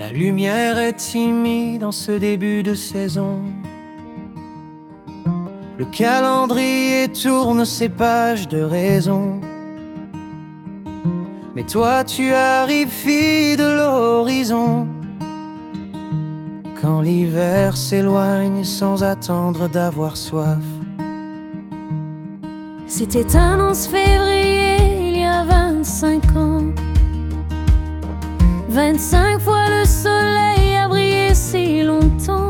La lumière est timide en ce début de saison. Le calendrier tourne ses pages de raison. Mais toi tu arrives, fille de l'horizon, quand l'hiver s'éloigne sans attendre d'avoir soif. C'était un 11 février, il y a 25 ans. 25 fois le soleil a brillé si longtemps.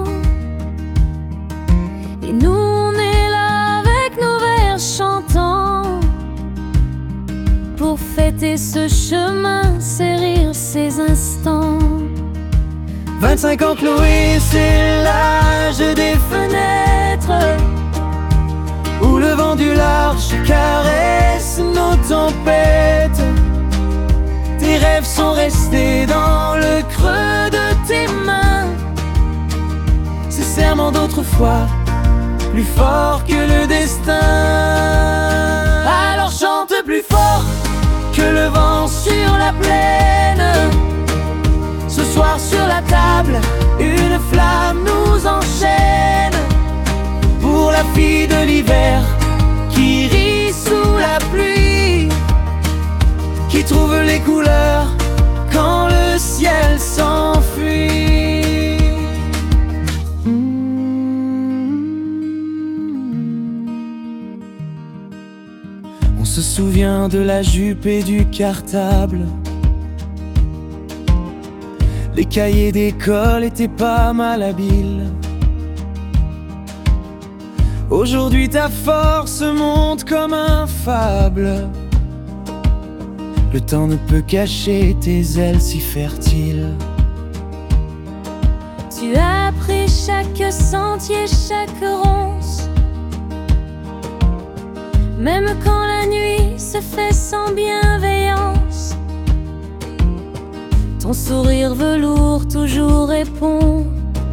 Et nous on est là avec nos vers chantants, pour fêter ce chemin, ces rires, ces instants. 25 ans Chloé, c'est l'âge des fenêtres, où le vent du large caresse nos tempêtes. Tes rêves sont restés dans le creux de tes mains, ces serments d'autrefois, plus forts que le destin. Alors chante plus fort que le vent sur la plaine. Ce soir sur la table, une flamme nous enchaîne, pour la fille de l'hiver qui rit sous la pluie, qui trouve les couleurs quand le ciel s'enfuit. On se souvient de la jupe et du cartable. Les cahiers d'école étaient pas mal habiles. Aujourd'hui ta force monte comme un fable. Le temps ne peut cacher tes ailes si fertiles. Tu as pris chaque sentier, chaque ronce, même quand la nuit se fait sans bienveillance. Ton sourire velours toujours répond: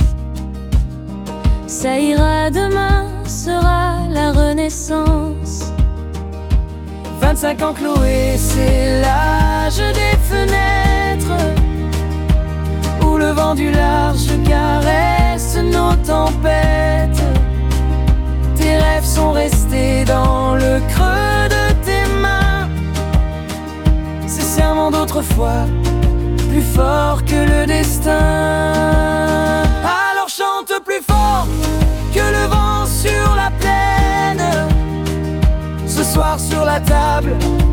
ça ira, demain sera la renaissance. 25 ans Chloé, c'est l'âge des fenêtres, où le vent du large caresse nos tempêtes. Tes rêves sont restés dans le creux de tes mains, ces serments d'autrefois, plus forts que le destin. Alors chante plus fort que le vent sur la plaine. Ce soir sur la table,